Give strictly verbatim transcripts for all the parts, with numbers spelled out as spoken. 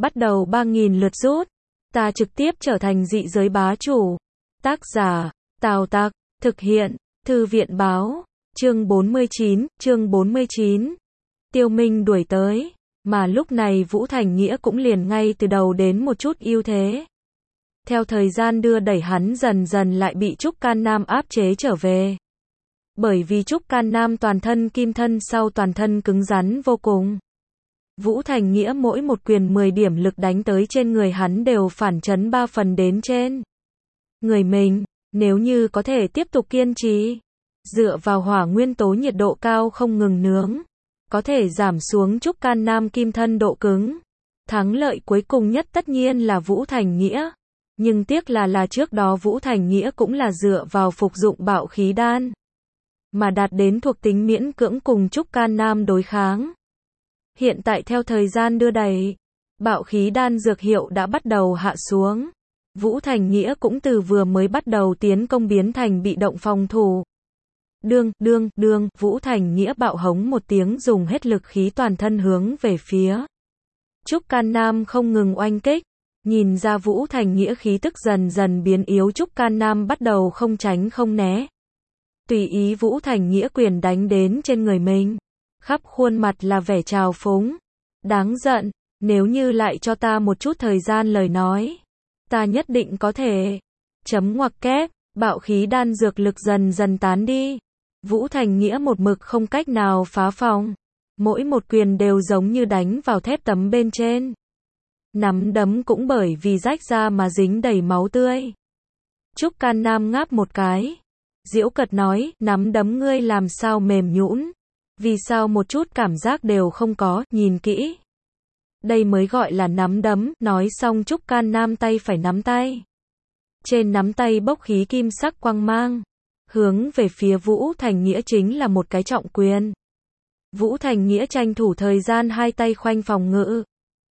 bắt đầu ba nghìn lượt rút. Ta trực tiếp trở thành dị giới bá chủ. Tác giả, Tào Tặc, thực hiện, Thư viện báo, chương bốn mươi chín, chương bốn mươi chín. Tiêu Minh đuổi tới, mà lúc này Vũ Thành Nghĩa cũng liền ngay từ đầu đến một chút ưu thế. Theo thời gian đưa đẩy hắn dần dần lại bị Trúc Can Nam áp chế trở về. Bởi vì Trúc Can Nam toàn thân kim thân sau toàn thân cứng rắn vô cùng. Vũ Thành Nghĩa mỗi một quyền mười điểm lực đánh tới trên người hắn đều phản chấn ba phần đến trên người mình, nếu như có thể tiếp tục kiên trì, dựa vào hỏa nguyên tố nhiệt độ cao không ngừng nướng, có thể giảm xuống Trúc Can Nam kim thân độ cứng. Thắng lợi cuối cùng nhất tất nhiên là Vũ Thành Nghĩa, nhưng tiếc là là trước đó Vũ Thành Nghĩa cũng là dựa vào phục dụng bạo khí đan, mà đạt đến thuộc tính miễn cưỡng cùng Trúc Can Nam đối kháng. Hiện tại theo thời gian đưa đẩy, bạo khí đan dược hiệu đã bắt đầu hạ xuống. Vũ Thành Nghĩa cũng từ vừa mới bắt đầu tiến công biến thành bị động phòng thủ. Đương, đương, đương, Vũ Thành Nghĩa bạo hống một tiếng dùng hết lực khí toàn thân hướng về phía Trúc Can Nam không ngừng oanh kích. Nhìn ra Vũ Thành Nghĩa khí tức dần dần biến yếu, Trúc Can Nam bắt đầu không tránh không né. Tùy ý Vũ Thành Nghĩa quyền đánh đến trên người mình. Khắp khuôn mặt là vẻ trào phúng. Đáng giận, nếu như lại cho ta một chút thời gian lời nói, ta nhất định có thể. Chấm ngoặc kép, bạo khí đan dược lực dần dần tán đi. Vũ Thành Nghĩa một mực không cách nào phá phòng. Mỗi một quyền đều giống như đánh vào thép tấm bên trên. Nắm đấm cũng bởi vì rách ra mà dính đầy máu tươi. Trúc Can Nam ngáp một cái. Giễu cợt nói, nắm đấm ngươi làm sao mềm nhũn? Vì sao một chút cảm giác đều không có, nhìn kỹ. Đây mới gọi là nắm đấm, nói xong Trúc Can Nam tay phải nắm tay. Trên nắm tay bốc khí kim sắc quang mang. Hướng về phía Vũ Thành Nghĩa chính là một cái trọng quyền. Vũ Thành Nghĩa tranh thủ thời gian hai tay khoanh phòng ngự.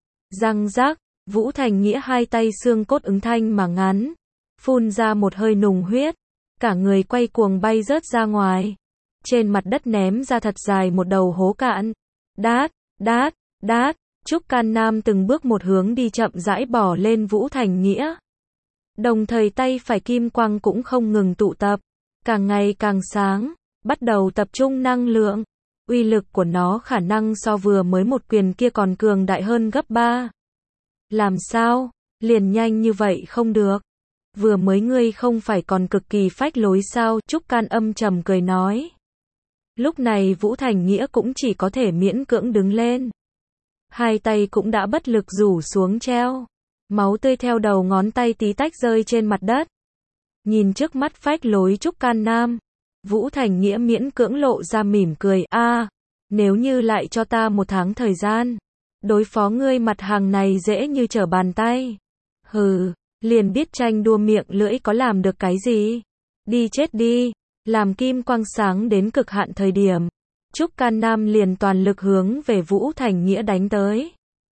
Răng rác, Vũ Thành Nghĩa hai tay xương cốt ứng thanh mà ngắn. Phun ra một hơi nùng huyết. Cả người quay cuồng bay rớt ra ngoài. Trên mặt đất ném ra thật dài một đầu hố cạn. Đát, đát, đát. Trúc Can Nam từng bước một hướng đi chậm rãi bỏ lên Vũ Thành Nghĩa. Đồng thời tay phải kim quang cũng không ngừng tụ tập. Càng ngày càng sáng. Bắt đầu tập trung năng lượng. Uy lực của nó khả năng so vừa mới một quyền kia còn cường đại hơn gấp ba. Làm sao? Liền nhanh như vậy không được. Vừa mới ngươi không phải còn cực kỳ phách lối sao? Trúc Can âm trầm cười nói. Lúc này Vũ Thành Nghĩa cũng chỉ có thể miễn cưỡng đứng lên. Hai tay cũng đã bất lực rủ xuống treo. Máu tươi theo đầu ngón tay tí tách rơi trên mặt đất. Nhìn trước mắt phách lối Trúc Can Nam, Vũ Thành Nghĩa miễn cưỡng lộ ra mỉm cười. A, à, nếu như lại cho ta một tháng thời gian, đối phó ngươi mặt hàng này dễ như trở bàn tay. Hừ, liền biết tranh đua miệng lưỡi có làm được cái gì. Đi chết đi. Làm kim quang sáng đến cực hạn thời điểm, Trúc Can Nam liền toàn lực hướng về Vũ Thành Nghĩa đánh tới.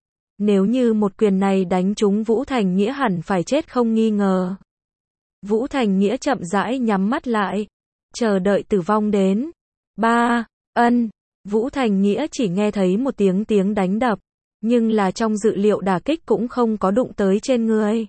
Nếu như một quyền này đánh trúng Vũ Thành Nghĩa hẳn phải chết không nghi ngờ. Vũ Thành Nghĩa chậm rãi nhắm mắt lại, chờ đợi tử vong đến. Ba, ân, Vũ Thành Nghĩa chỉ nghe thấy một tiếng tiếng đánh đập, nhưng là trong dự liệu đả kích cũng không có đụng tới trên người.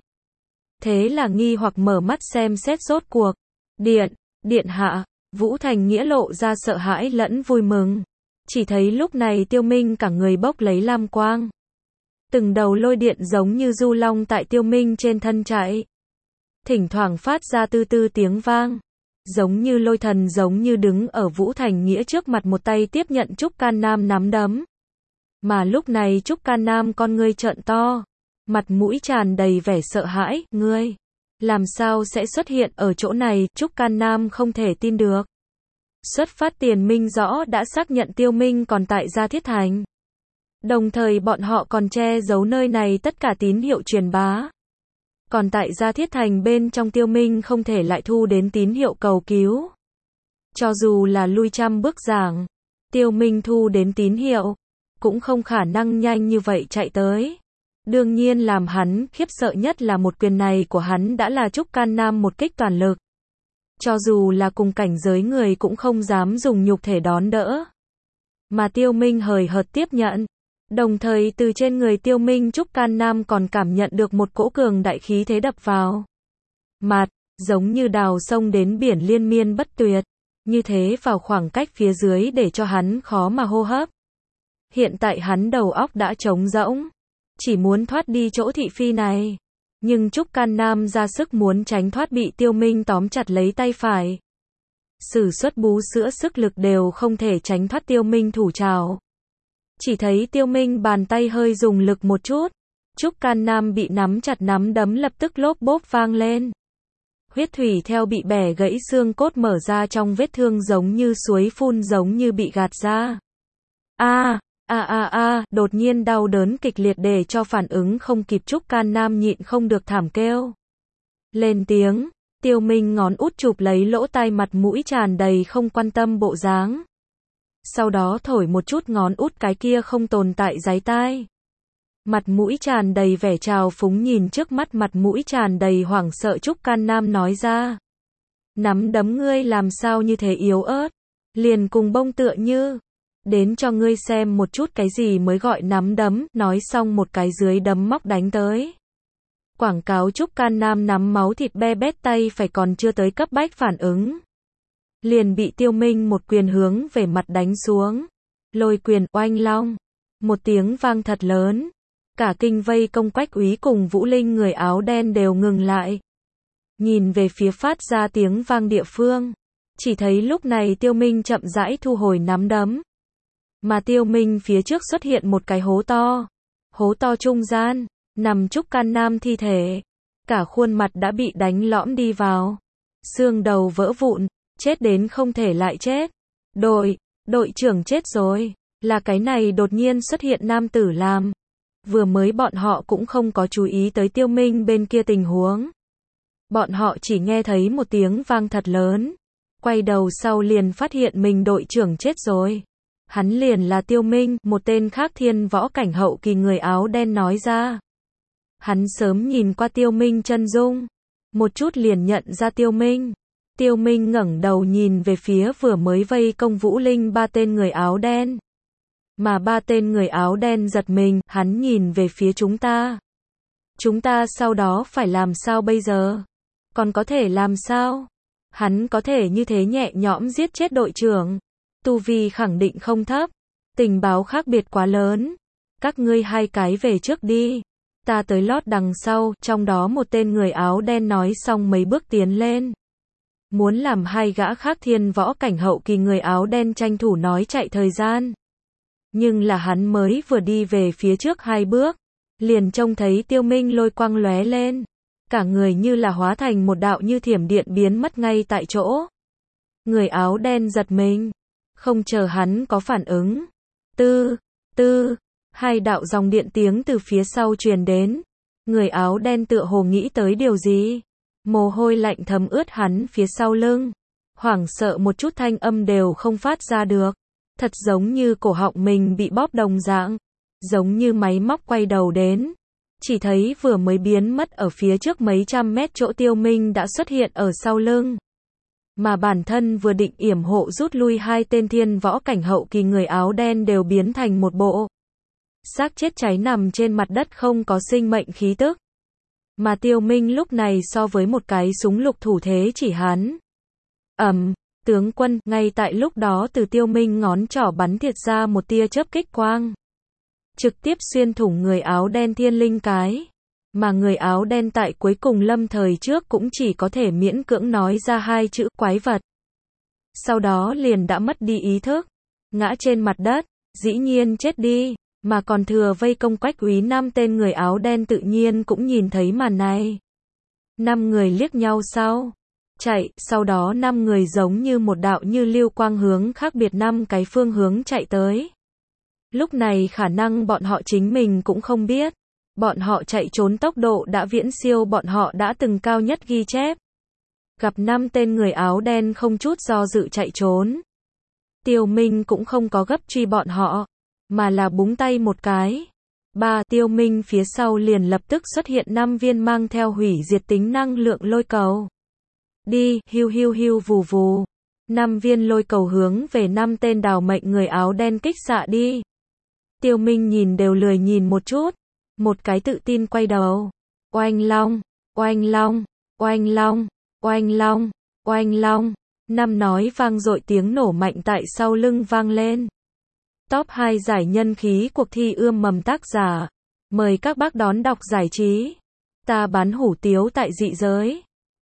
Thế là nghi hoặc mở mắt xem xét rốt cuộc. Điện, điện hạ, Vũ Thành Nghĩa lộ ra sợ hãi lẫn vui mừng. Chỉ thấy lúc này Tiêu Minh cả người bốc lấy lam quang. Từng đầu lôi điện giống như du long tại Tiêu Minh trên thân chạy. Thỉnh thoảng phát ra tư tư tiếng vang. Giống như lôi thần giống như đứng ở Vũ Thành Nghĩa trước mặt một tay tiếp nhận Trúc Can Nam nắm đấm. Mà lúc này Trúc Can Nam con ngươi trợn to. Mặt mũi tràn đầy vẻ sợ hãi, ngươi. Làm sao sẽ xuất hiện ở chỗ này? Trúc Can Nam không thể tin được. Xuất phát tiền minh rõ đã xác nhận Tiêu Minh còn tại Gia Thiết Thành. Đồng thời bọn họ còn che giấu nơi này tất cả tín hiệu truyền bá. Còn tại Gia Thiết Thành bên trong Tiêu Minh không thể lại thu đến tín hiệu cầu cứu. Cho dù là lui trăm bước giảng, Tiêu Minh thu đến tín hiệu, cũng không khả năng nhanh như vậy chạy tới. Đương nhiên làm hắn khiếp sợ nhất là một quyền này của hắn đã là Trúc Can Nam một kích toàn lực. Cho dù là cùng cảnh giới người cũng không dám dùng nhục thể đón đỡ. Mà Tiêu Minh hời hợt tiếp nhận. Đồng thời từ trên người Tiêu Minh Trúc Can Nam còn cảm nhận được một cỗ cường đại khí thế đập vào mặt, giống như đào sông đến biển liên miên bất tuyệt, như thế vào khoảng cách phía dưới để cho hắn khó mà hô hấp. Hiện tại hắn đầu óc đã trống rỗng, chỉ muốn thoát đi chỗ thị phi này. Nhưng Trúc Can Nam ra sức muốn tránh thoát bị Tiêu Minh tóm chặt lấy tay phải. Sử xuất bú sữa sức lực đều không thể tránh thoát Tiêu Minh thủ trảo. Chỉ thấy Tiêu Minh bàn tay hơi dùng lực một chút, Trúc Can Nam bị nắm chặt nắm đấm lập tức lốp bốp vang lên. Huyết thủy theo bị bẻ gãy xương cốt mở ra trong vết thương giống như suối phun giống như bị gạt ra. A, a a a, đột nhiên đau đớn kịch liệt để cho phản ứng không kịp Trúc Can Nam nhịn không được thảm kêu lên tiếng. Tiêu Minh ngón út chụp lấy lỗ tai, mặt mũi tràn đầy không quan tâm bộ dáng. Sau đó thổi một chút ngón út cái kia không tồn tại giái tai. Mặt mũi tràn đầy vẻ trào phúng nhìn trước mắt mặt mũi tràn đầy hoảng sợ Trúc Can Nam nói ra. Nắm đấm ngươi làm sao như thế yếu ớt, liền cùng bông tựa như. Đến cho ngươi xem một chút cái gì mới gọi nắm đấm, nói xong một cái dưới đấm móc đánh tới. Quảng cáo Trúc Can Nam nắm máu thịt be bét tay phải còn chưa tới cấp bách phản ứng. Liền bị Tiêu Minh một quyền hướng về mặt đánh xuống. Lôi quyền oanh long. Một tiếng vang thật lớn. Cả kinh vây công Quách Úy cùng Vũ Linh người áo đen đều ngừng lại. Nhìn về phía phát ra tiếng vang địa phương. Chỉ thấy lúc này Tiêu Minh chậm rãi thu hồi nắm đấm. Mà Tiêu Minh phía trước xuất hiện một cái hố to. Hố to trung gian, nằm Trúc Can Nam thi thể. Cả khuôn mặt đã bị đánh lõm đi vào. Xương đầu vỡ vụn, chết đến không thể lại chết. Đội, đội trưởng chết rồi. Là cái này đột nhiên xuất hiện nam tử làm. Vừa mới bọn họ cũng không có chú ý tới Tiêu Minh bên kia tình huống. Bọn họ chỉ nghe thấy một tiếng vang thật lớn. Quay đầu sau liền phát hiện mình đội trưởng chết rồi. Hắn liền là Tiêu Minh, một tên khác thiên võ cảnh hậu kỳ người áo đen nói ra. Hắn sớm nhìn qua Tiêu Minh chân dung. Một chút liền nhận ra Tiêu Minh. Tiêu Minh ngẩng đầu nhìn về phía vừa mới vây công Vũ Linh ba tên người áo đen. Mà ba tên người áo đen giật mình, hắn nhìn về phía chúng ta. Chúng ta sau đó phải làm sao bây giờ? Còn có thể làm sao? Hắn có thể như thế nhẹ nhõm giết chết đội trưởng. Tu vi khẳng định không thấp. Tình báo khác biệt quá lớn. Các ngươi hai cái về trước đi. Ta tới lót đằng sau, trong đó một tên người áo đen nói xong mấy bước tiến lên. Muốn làm hai gã khác thiên võ cảnh hậu kỳ người áo đen tranh thủ nói chạy thời gian. Nhưng là hắn mới vừa đi về phía trước hai bước, liền trông thấy Tiêu Minh lôi quang lóe lên. Cả người như là hóa thành một đạo như thiểm điện biến mất ngay tại chỗ. Người áo đen giật mình. Không chờ hắn có phản ứng. Tư, tư, hai đạo dòng điện tiếng từ phía sau truyền đến. Người áo đen tựa hồ nghĩ tới điều gì. Mồ hôi lạnh thấm ướt hắn phía sau lưng. Hoảng sợ một chút thanh âm đều không phát ra được. Thật giống như cổ họng mình bị bóp đồng dạng. Giống như máy móc quay đầu đến. Chỉ thấy vừa mới biến mất ở phía trước mấy trăm mét chỗ Tiêu Minh đã xuất hiện ở sau lưng. Mà bản thân vừa định yểm hộ rút lui hai tên thiên võ cảnh hậu kỳ người áo đen đều biến thành một bộ xác chết cháy nằm trên mặt đất không có sinh mệnh khí tức. Mà Tiêu Minh lúc này so với một cái súng lục thủ thế chỉ hắn. Ầm, tướng quân, ngay tại lúc đó từ Tiêu Minh ngón trỏ bắn thiệt ra một tia chớp kích quang. Trực tiếp xuyên thủng người áo đen thiên linh cái. Mà người áo đen tại cuối cùng lâm thời trước cũng chỉ có thể miễn cưỡng nói ra hai chữ quái vật. Sau đó liền đã mất đi ý thức. Ngã trên mặt đất, dĩ nhiên chết đi. Mà còn thừa vây công Quách Úy năm tên người áo đen tự nhiên cũng nhìn thấy màn này. Năm người liếc nhau sau. Chạy, sau đó năm người giống như một đạo như lưu quang hướng khác biệt năm cái phương hướng chạy tới. Lúc này khả năng bọn họ chính mình cũng không biết. Bọn họ chạy trốn tốc độ đã viễn siêu bọn họ đã từng cao nhất ghi chép. Gặp năm tên người áo đen không chút do dự chạy trốn. Tiêu Minh cũng không có gấp truy bọn họ, mà là búng tay một cái. Ba, Tiêu Minh phía sau liền lập tức xuất hiện năm viên mang theo hủy diệt tính năng lượng lôi cầu. Đi, hiu hiu hiu vù vù. Năm viên lôi cầu hướng về năm tên đào mệnh người áo đen kích xạ đi. Tiêu Minh nhìn đều lười nhìn một chút. Một cái tự tin quay đầu. Oanh long, oanh long, oanh long, oanh long, oanh long. Năm nói vang dội tiếng nổ mạnh tại sau lưng vang lên. Top hai giải nhân khí cuộc thi ươm mầm tác giả. Mời các bác đón đọc giải trí. Ta bán hủ tiếu tại dị giới.